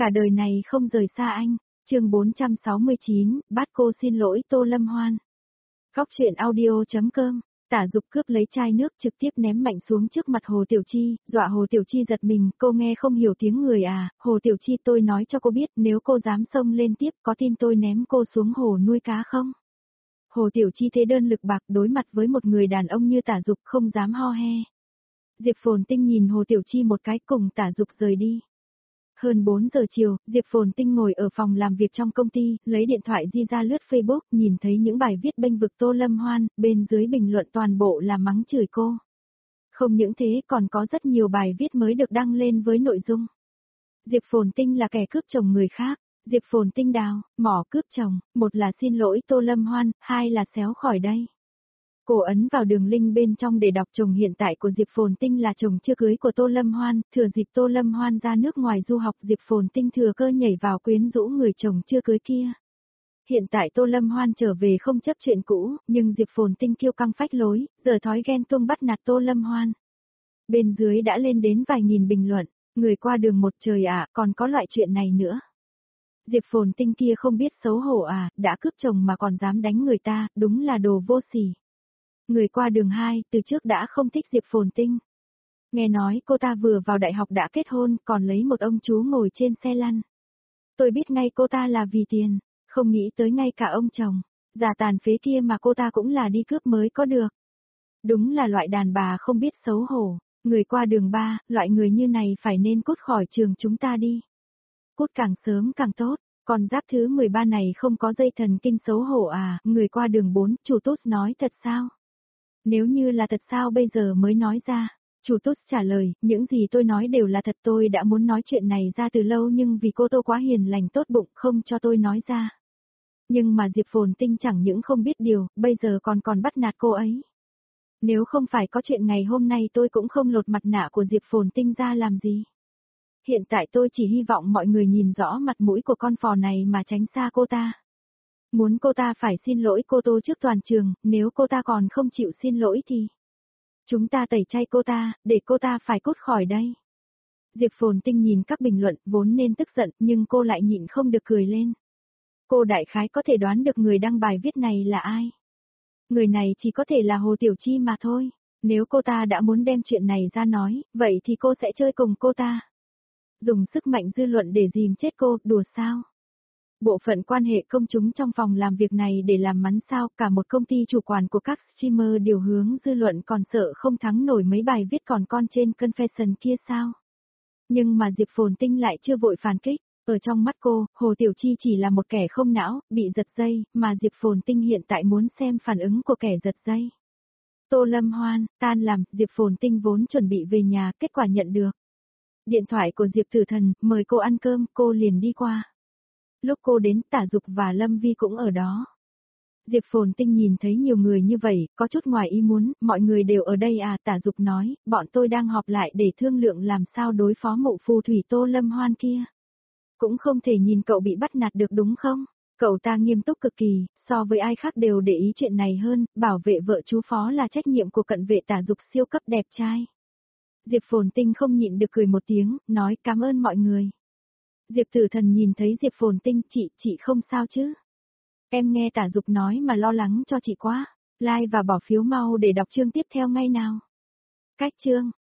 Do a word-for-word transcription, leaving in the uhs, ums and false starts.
Cả đời này không rời xa anh. Chương bốn trăm sáu mươi chín, bắt cô xin lỗi Tô Lâm Hoan. Góc truyện audio.com. Tả Dục cướp lấy chai nước trực tiếp ném mạnh xuống trước mặt Hồ Tiểu Chi, dọa Hồ Tiểu Chi giật mình, cô nghe không hiểu tiếng người à, Hồ Tiểu Chi tôi nói cho cô biết nếu cô dám xông lên tiếp có tin tôi ném cô xuống hồ nuôi cá không? Hồ Tiểu Chi thế đơn lực bạc đối mặt với một người đàn ông như Tả Dục không dám ho he. Diệp Phồn Tinh nhìn Hồ Tiểu Chi một cái cùng Tả Dục rời đi. Hơn bốn giờ chiều, Diệp Phồn Tinh ngồi ở phòng làm việc trong công ty, lấy điện thoại di ra lướt Facebook, nhìn thấy những bài viết bênh vực Tô Lâm Hoan, bên dưới bình luận toàn bộ là mắng chửi cô. Không những thế còn có rất nhiều bài viết mới được đăng lên với nội dung. Diệp Phồn Tinh là kẻ cướp chồng người khác, Diệp Phồn Tinh đào, mỏ cướp chồng, một là xin lỗi Tô Lâm Hoan, hai là xéo khỏi đây. Cô ấn vào đường link bên trong để đọc chồng hiện tại của Diệp Phồn Tinh là chồng chưa cưới của Tô Lâm Hoan, thừa dịp Tô Lâm Hoan ra nước ngoài du học Diệp Phồn Tinh thừa cơ nhảy vào quyến rũ người chồng chưa cưới kia. Hiện tại Tô Lâm Hoan trở về không chấp chuyện cũ, nhưng Diệp Phồn Tinh kiêu căng phách lối, giờ thói ghen tuông bắt nạt Tô Lâm Hoan. Bên dưới đã lên đến vài nghìn bình luận, người qua đường một trời ạ, còn có loại chuyện này nữa. Diệp Phồn Tinh kia không biết xấu hổ à, đã cướp chồng mà còn dám đánh người ta, đúng là đồ vô sỉ. Người qua đường hai, từ trước đã không thích Diệp Phồn Tinh. Nghe nói cô ta vừa vào đại học đã kết hôn, còn lấy một ông chú ngồi trên xe lăn. Tôi biết ngay cô ta là vì tiền, không nghĩ tới ngay cả ông chồng, già tàn phế kia mà cô ta cũng là đi cướp mới có được. Đúng là loại đàn bà không biết xấu hổ, người qua đường ba, loại người như này phải nên cút khỏi trường chúng ta đi. Cút càng sớm càng tốt. Còn giáp thứ mười ba này không có dây thần kinh xấu hổ à, người qua đường bốn, chủ tốt nói thật sao? Nếu như là thật sao bây giờ mới nói ra? Chủ tốt trả lời, những gì tôi nói đều là thật, tôi đã muốn nói chuyện này ra từ lâu nhưng vì cô Tô quá hiền lành tốt bụng không cho tôi nói ra. Nhưng mà Diệp Phồn Tinh chẳng những không biết điều, bây giờ còn còn bắt nạt cô ấy. Nếu không phải có chuyện ngày hôm nay tôi cũng không lột mặt nạ của Diệp Phồn Tinh ra làm gì. Hiện tại tôi chỉ hy vọng mọi người nhìn rõ mặt mũi của con phò này mà tránh xa cô ta. Muốn cô ta phải xin lỗi cô Tô trước toàn trường, nếu cô ta còn không chịu xin lỗi thì chúng ta tẩy chay cô ta, để cô ta phải cút khỏi đây. Diệp Phồn Tinh nhìn các bình luận vốn nên tức giận nhưng cô lại nhịn không được cười lên. Cô đại khái có thể đoán được người đăng bài viết này là ai. Người này chỉ có thể là Hồ Tiểu Chi mà thôi. Nếu cô ta đã muốn đem chuyện này ra nói, vậy thì cô sẽ chơi cùng cô ta. Dùng sức mạnh dư luận để dìm chết cô, đùa sao? Bộ phận quan hệ công chúng trong phòng làm việc này để làm mắn sao, cả một công ty chủ quản của các streamer điều hướng dư luận còn sợ không thắng nổi mấy bài viết còn con trên confession kia sao? Nhưng mà Diệp Phồn Tinh lại chưa vội phản kích, ở trong mắt cô, Hồ Tiểu Chi chỉ là một kẻ không não, bị giật dây, mà Diệp Phồn Tinh hiện tại muốn xem phản ứng của kẻ giật dây. Tô Lâm Hoan, tan làm, Diệp Phồn Tinh vốn chuẩn bị về nhà, kết quả nhận được điện thoại của Diệp Tử Thần, mời cô ăn cơm, cô liền đi qua. Lúc cô đến, Tả Dục và Lâm Vi cũng ở đó. Diệp Phồn Tinh nhìn thấy nhiều người như vậy, có chút ngoài ý muốn, mọi người đều ở đây à, Tả Dục nói, bọn tôi đang họp lại để thương lượng làm sao đối phó mụ phù thủy Tô Lâm Hoan kia. Cũng không thể nhìn cậu bị bắt nạt được đúng không? Cậu ta nghiêm túc cực kỳ, so với ai khác đều để ý chuyện này hơn, bảo vệ vợ chú phó là trách nhiệm của cận vệ Tả Dục siêu cấp đẹp trai. Diệp Phồn Tinh không nhịn được cười một tiếng, nói cảm ơn mọi người. Diệp Tử Thần nhìn thấy Diệp Phồn Tinh, chị, chị không sao chứ? Em nghe Tả Dục nói mà lo lắng cho chị quá. Like và bỏ phiếu mau để đọc chương tiếp theo ngay nào. Cách chương.